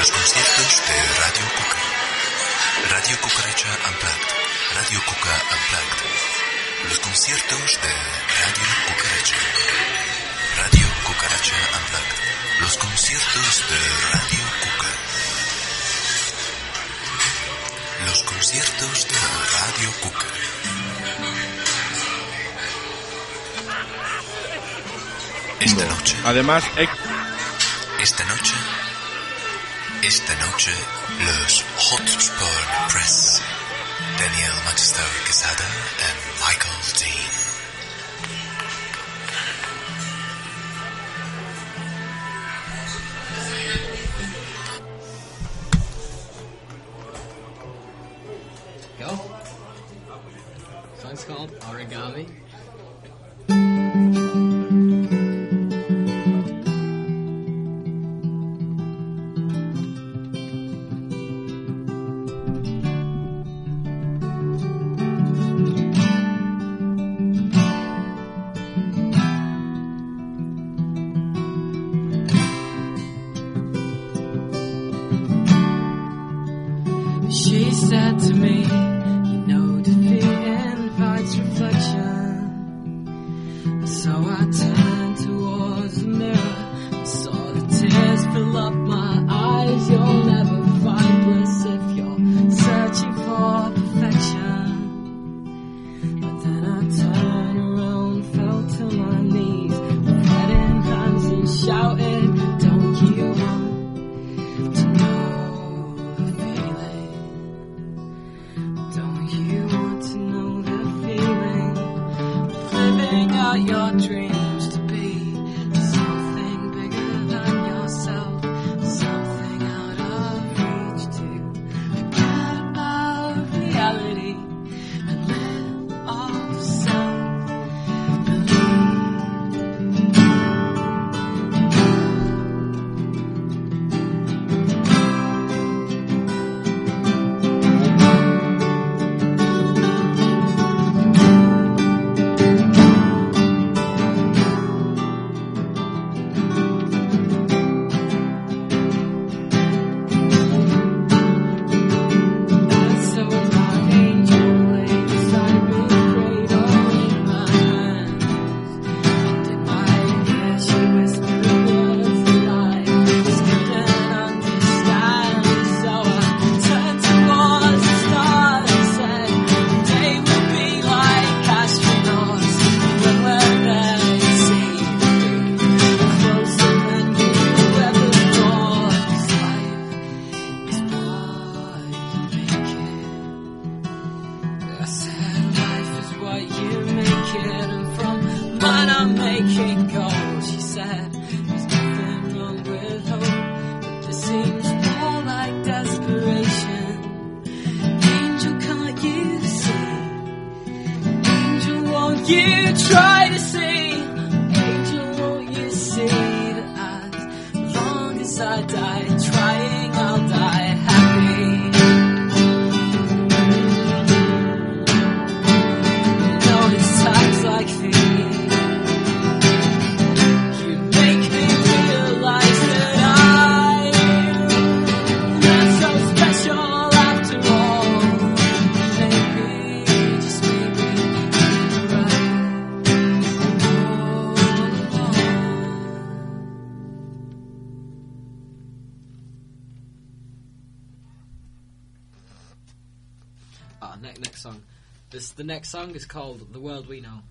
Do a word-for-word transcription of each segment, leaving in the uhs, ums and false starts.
Los conciertos de Radio Cuca. Radio Cucaracha Unplugged. Radio Cuca Unplugged. Los conciertos de Radio Cucaracha. Radio Cucaracha Unplugged. Los conciertos de Radio Cuca. Los conciertos de Radio Cuca. Esta noche. Además, eh... esta noche. Esta noche, los Hotspur Press, Daniel Magister Quesada y Michael Dean. Go. Song's called Origami. She said to me, you know, defeat invites reflection. So I turned towards the mirror and saw the tears fill up my eyes. You'll never find bliss if you're searching for perfection. But then I turned around, fell to my knees, with head in hands and shouted, don't you want to know the feeling? Don't you want to know the feeling of living out your dreams to be something bigger than yourself, something out of reach to forget about reality and let off self-belief. So my angel lay beside me, cradle in my hands. And in my ear she whispered words that I just couldn't understand. So I turned towards the stars and said, they will be like astronauts when we're there. You see, we're closer than you ever thought. 'Cause life is what you make it. I said life is what you make it, and from mine I make it gold. She said there's nothing wrong with hope, but this seems more like desperation. Angel, can't you see? Angel, won't you try to see? Angel, won't you see that as long as I die trying, I'll die happy. You know it's times like these you make me realize that I'm not so special after all. Maybe, just maybe, you're right all along. Ah, next next song. This the next song is called "The World We Know."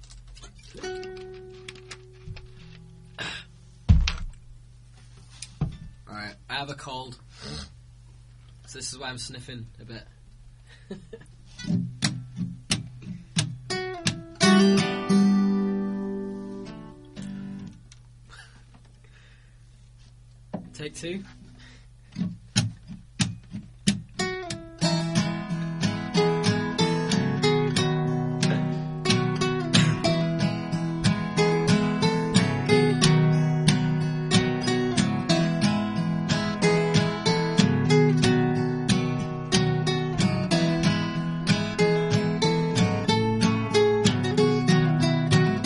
All right, I have a cold, so this is why I'm sniffing a bit. Take two.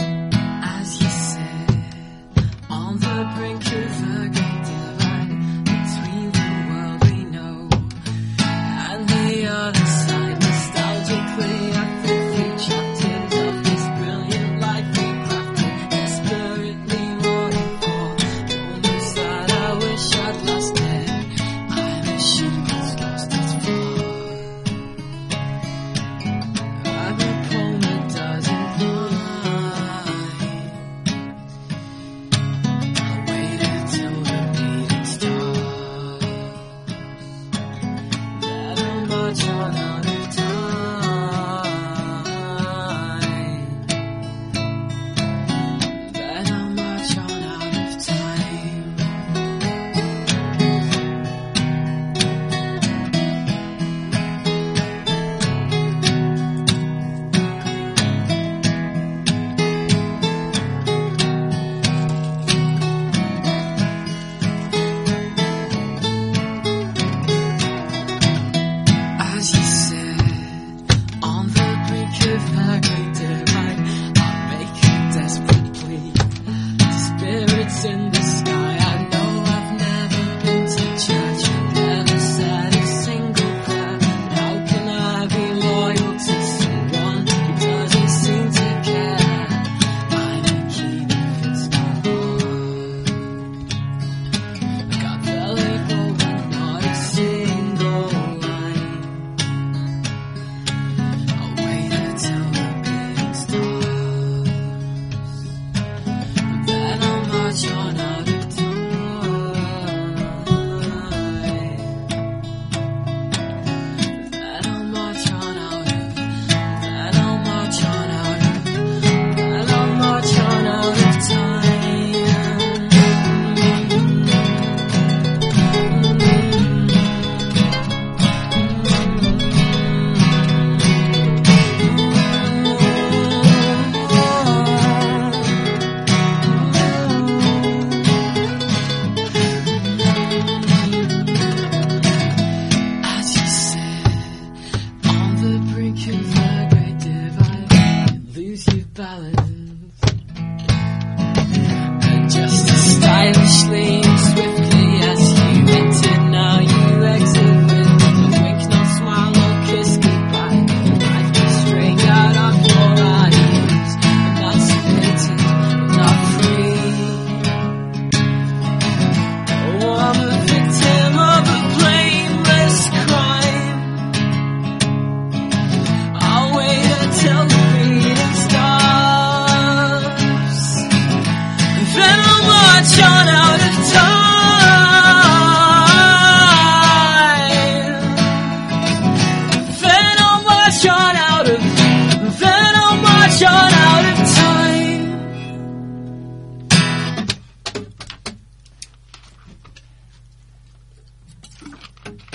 As you said, on the brink of a great divide,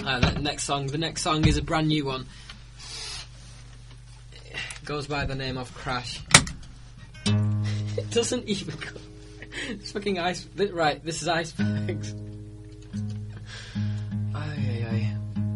Uh, the next song. The next song is a brand new one. It goes by the name of Crash. It doesn't even go. It's fucking ice. Right, this is Icebergs. Ay, ay, ay.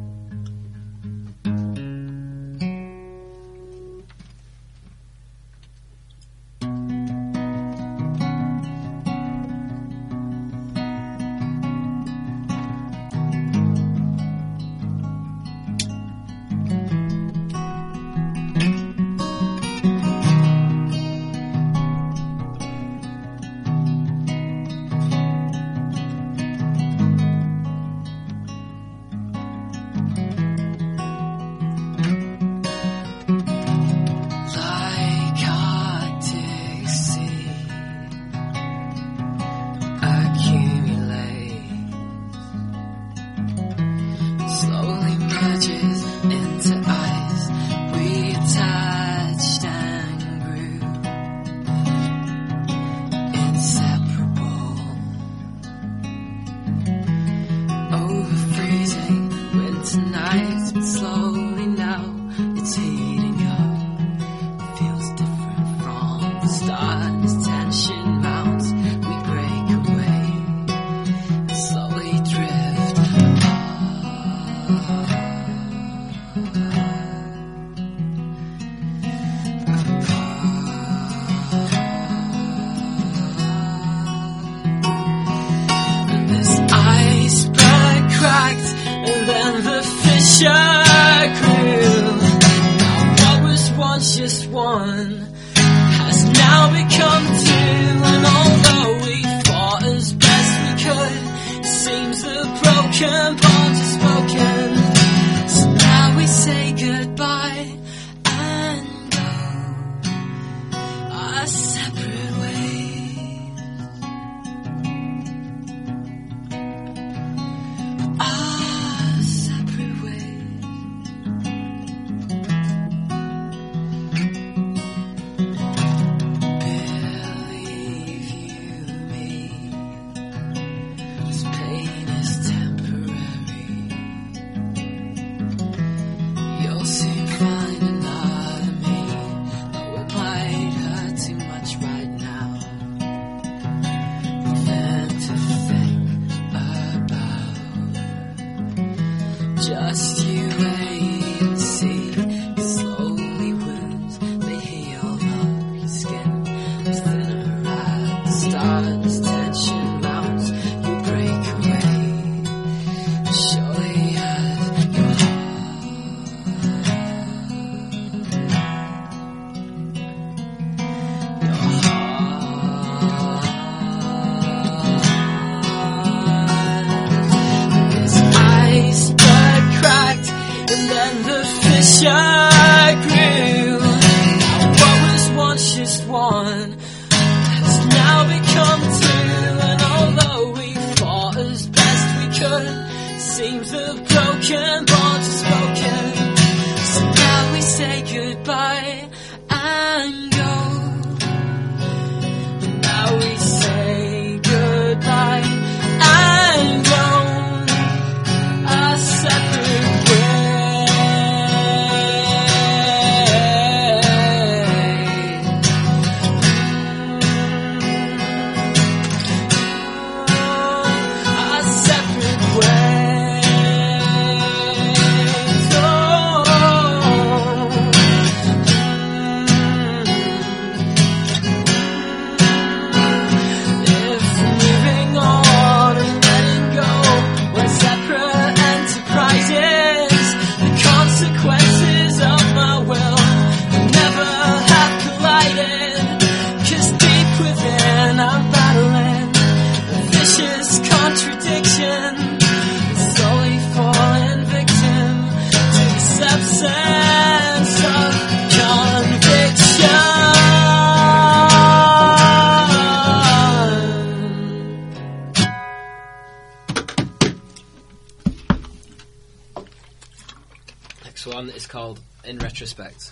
One is called In Retrospect.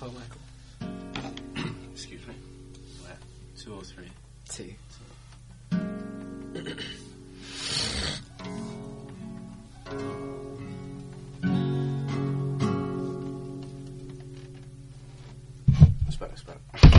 tempo, Michael? Excuse me. What? Two or three? Two. Aspetta, aspetta.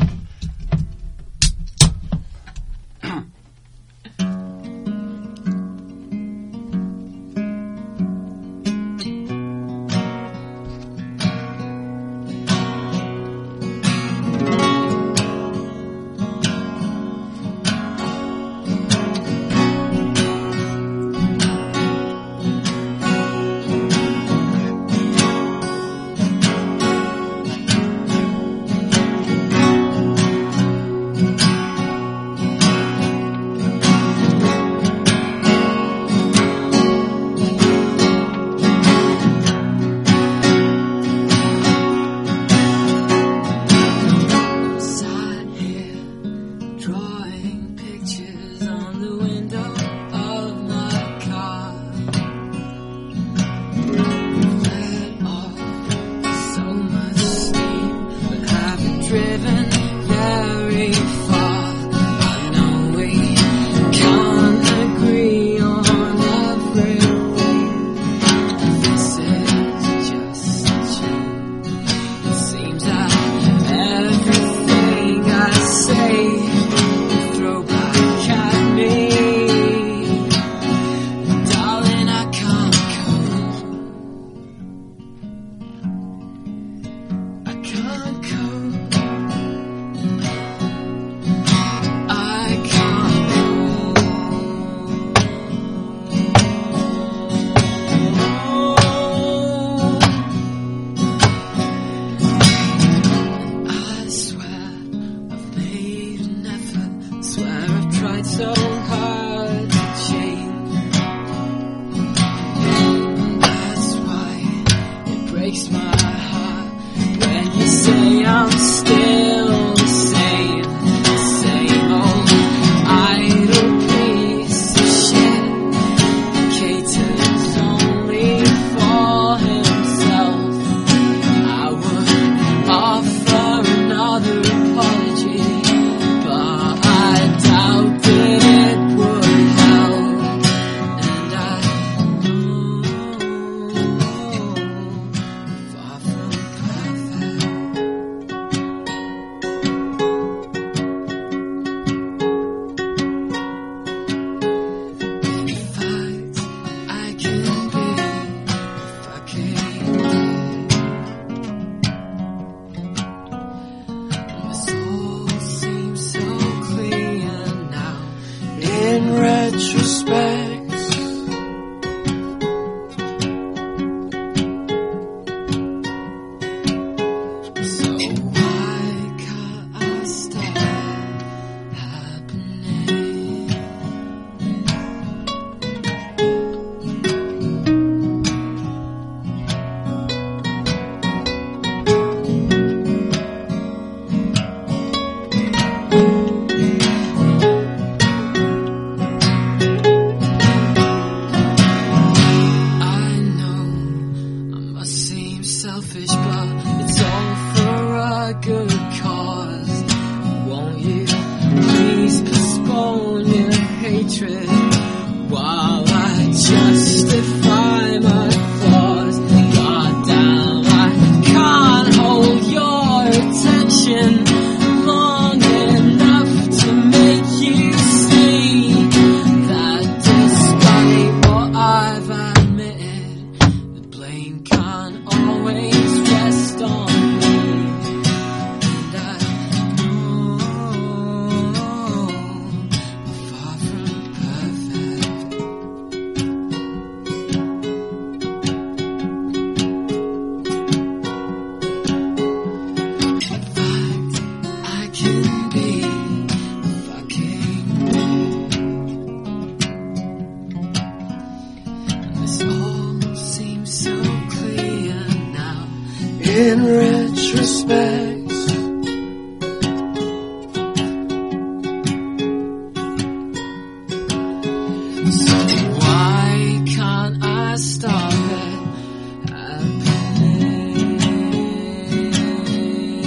in retrospect. So why can't I stop it happening?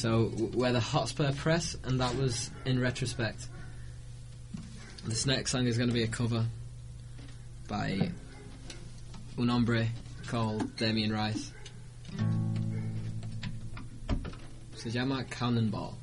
So w- we're the Hotspur Press, and that was In Retrospect. This next song is going to be a cover by un hombre called Damien Rice. Se llama Cannonball.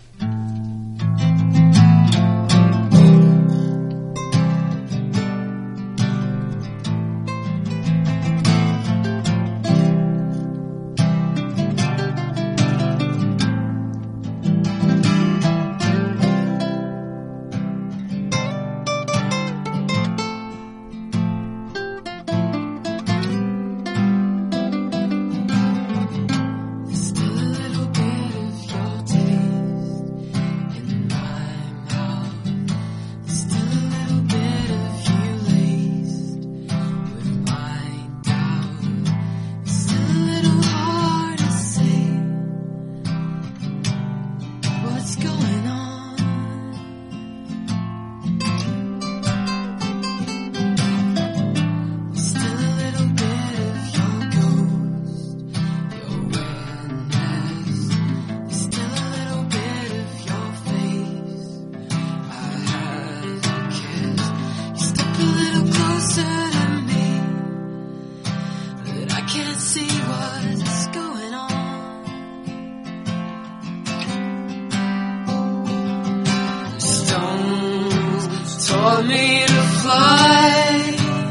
taught me to fly.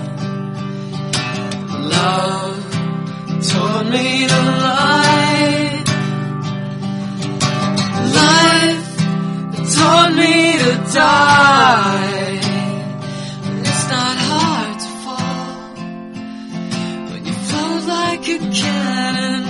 Love taught me to lie. Life taught me to die. It's not hard to fall when you float like a cannon.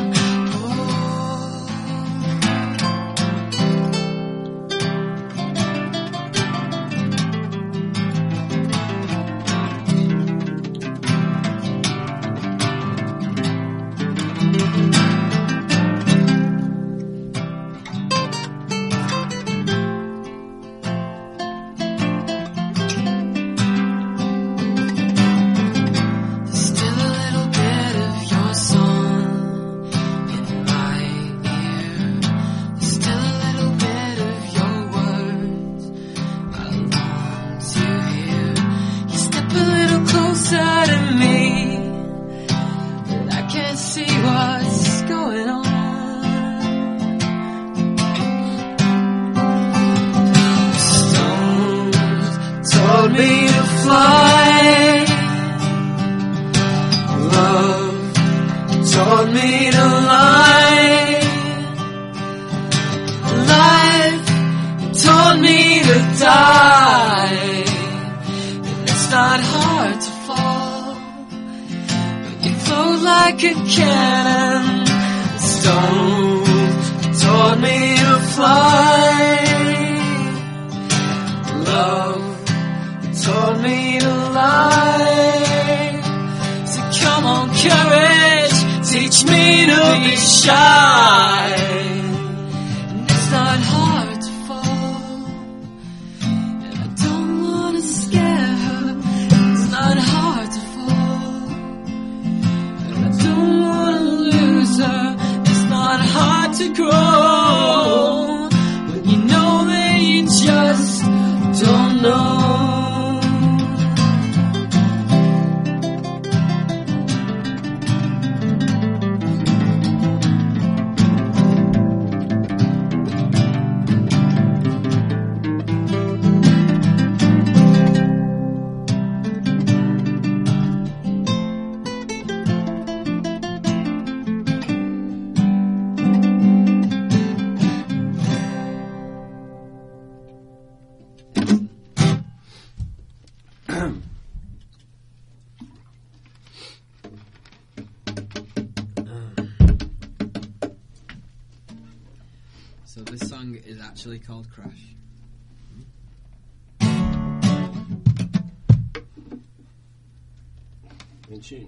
So this song is actually called Crash. In tune.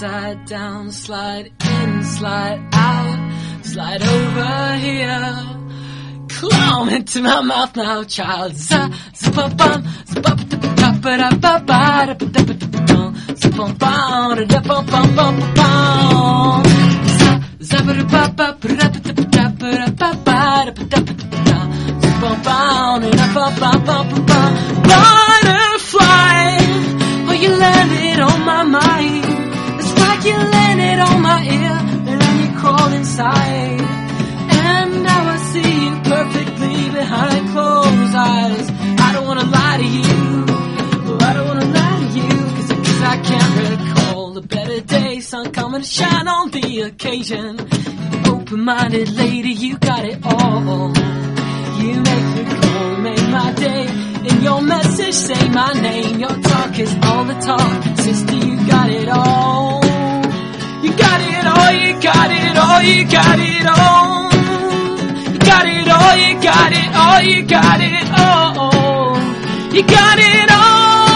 upside down, slide in, slide out, slide over here. Climb into my mouth now, child. Za, za, bum, za, ba, da, ba, ba, da, ba, ba, da, ba, da, ba, da, ba, dum. Za, bum, bum, da, da, bum, bum, bum, bum. Za, za, ba, da, ba, ba, ba, da, ba, da, ba, da, ba, da, ba, ba, da, ba, da, ba, da, dum. Za, bum, bum, da, da, bum, bum, bum, bum, bum. Butterfly, oh, you landed on my mind. It's like you landed on my ear, and then you crawled inside. And now I see you perfectly behind closed eyes. I don't wanna lie to you, oh, I don't wanna lie to you, cause, cause I can't recall a better day, sun coming to shine on the occasion. Open-minded lady, you got it all. You make me cool, make my day. In your message, say my name. Your talk is all the talk. Sister, you got it all. You got it all, you got it all, you got it all. You got it all, you got it all, you got it all. You got it all.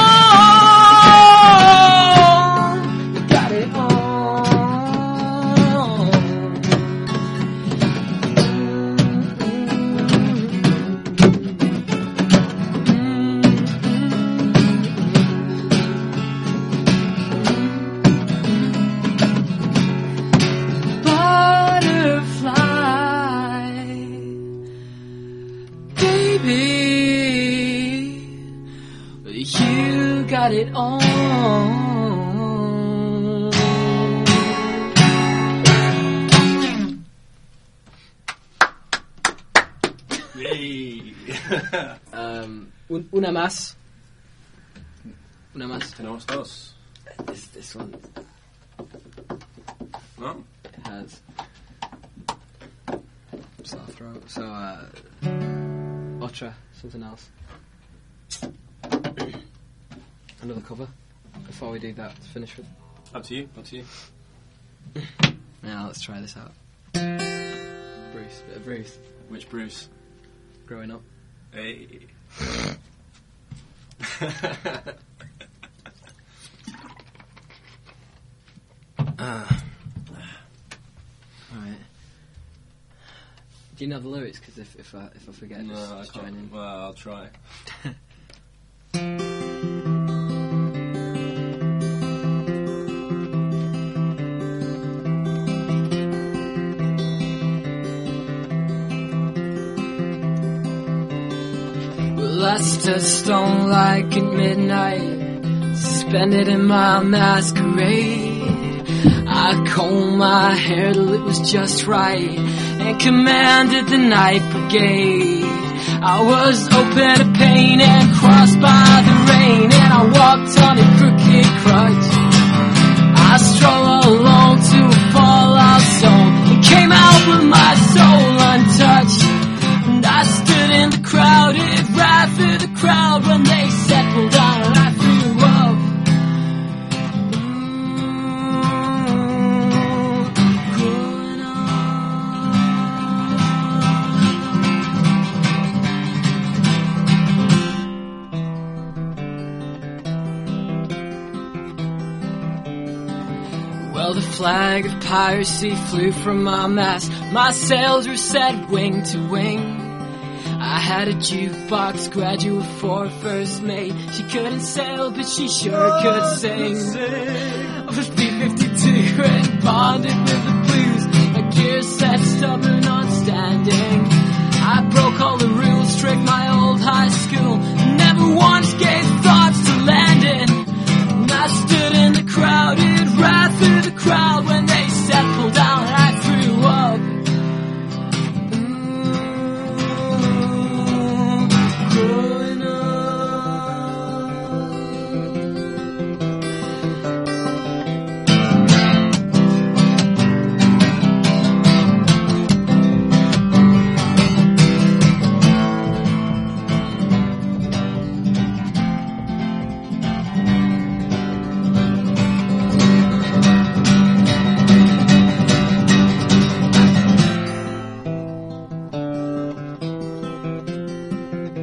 You got it all. You got it on. Yay! Um, un- una más. Una más. Tenemos dos. This, this one No? has sore throat. So, uh, otra, something else. Another cover before we do that to finish with. Up to you. Up to you. Now let's try this out. Bruce, bit of Bruce Which Bruce? growing up. Hey. Uh, Alright. Do you know the lyrics? Because if, if, I, if I forget, No, just, I just join can't. in. Well, I'll try. Lust a stone like at midnight, suspended in my masquerade. I combed my hair till it was just right, and commanded the night brigade. I was open to pain and crossed by the rain, and I walked on a crooked crutch. I strolled along to a fallout zone, and came out with my soul untouched. And I stood in the crowded wrath of the crowd when they settled down and I threw up. Mm, growing up. Well, the flag of piracy flew from my mast. My sails were set wing to wing. I had a jukebox graduate for a first mate. She couldn't sail, but she sure could sing. I was B fifty-two and bonded with the blues. My gear set stubborn on standing. I broke all the rules, tricked my old high school. Never once gave thoughts to landing. And I stood in the crowded wrath of the crowd when they settled down and I threw up. Growing up.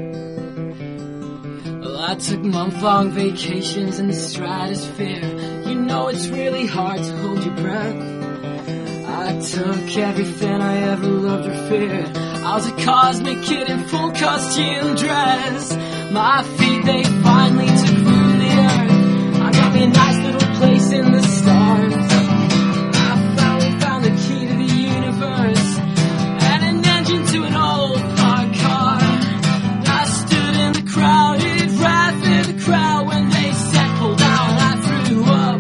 I took month-long vacations in the stratosphere. you know it's really hard to hold your breath. I took everything I ever loved or feared. I was a cosmic kid in full costume dress. My feet, they finally took root in the earth. I got me a nice little place in the stars. I finally found the key to the universe and an engine to an old parked car. I stood in the crowded wrath of the crowd when they said pull down. I threw up.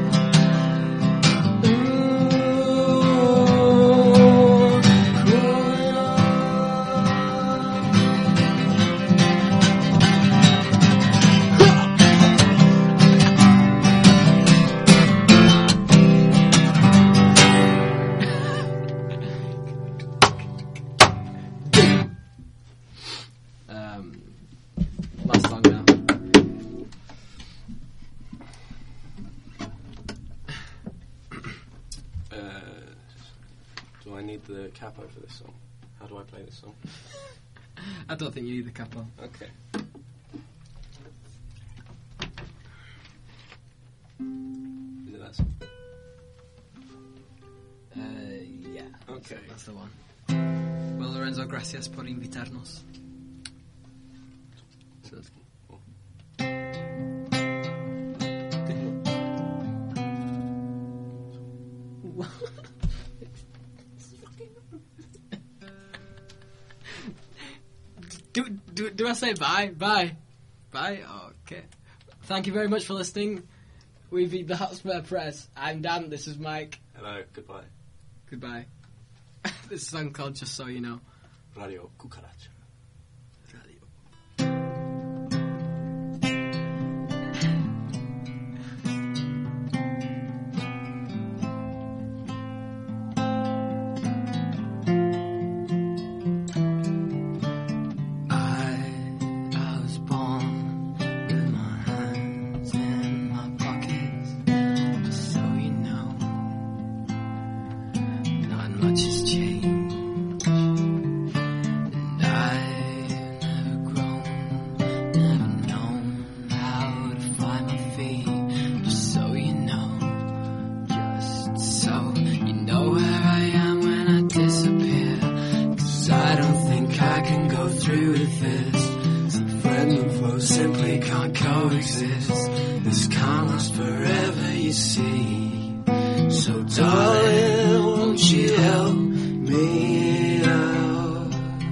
Last song now. Uh, do I need the capo for this song? How do I play this song? I don't think you need the capo. Okay. Is it that song? Uh, yeah. Okay. That's the one. Well, Lorenzo, gracias por invitarnos. So it's Cool. do, do, do I say bye? Bye. Bye? Okay. Thank you very much for listening. We've been the Hotspur Press. I'm Dan, this is Mike. Hello, goodbye. Goodbye. This song called Just So You Know. Radio Cucaracha. Much has changed, and I've never grown, never known how to find my feet. Just so you know, just so you know where I am when I disappear. 'Cause I don't think I can go through with this. See, friend and foe simply can't coexist. This can't last forever, you see. So darling, won't you help me out?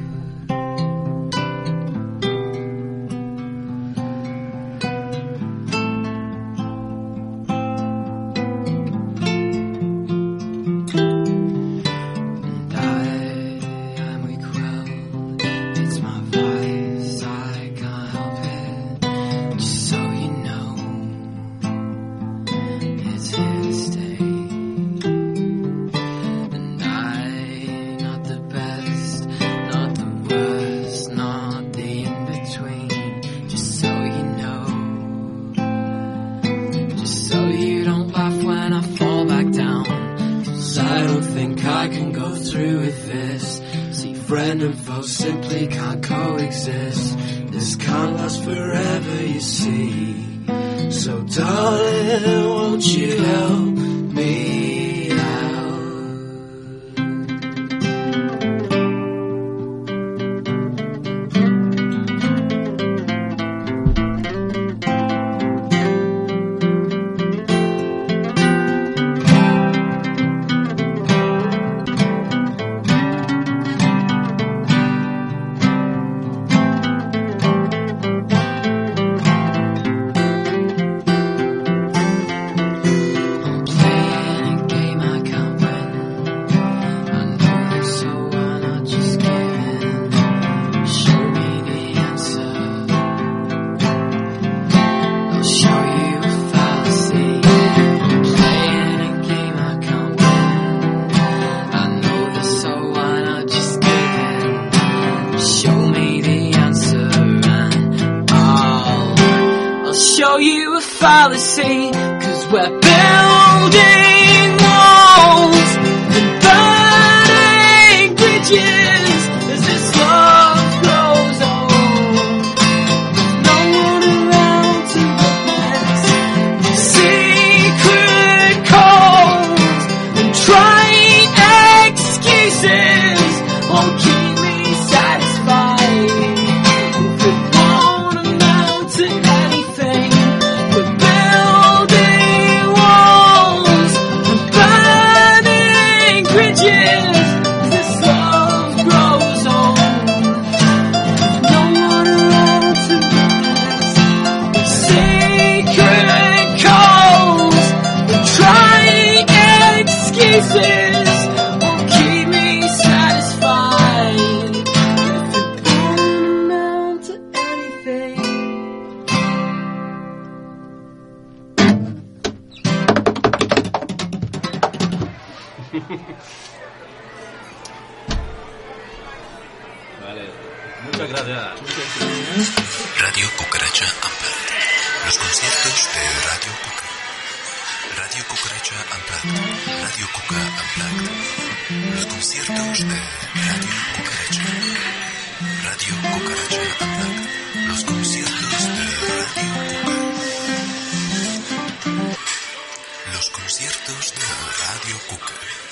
And I am weak willed, it's my vice, I can't help it. Just so you know, it's here to stay. I can go through with this. See, friend and foe simply can't coexist. This can't last forever, you see. So darling, won't you help me out? Fallacy, 'cause we're building walls and burning bridges as this love grows old. There's no one around to witness the secret Radio Cucaracha Unplugged. Los conciertos de Radio Cuca. Radio Cucaracha Unplugged. Radio Cuca Unplugged. Los conciertos de Radio Cucaracha. Radio Cucaracha Unplugged. Los conciertos de Radio Cuca. Los conciertos de Radio Cuca.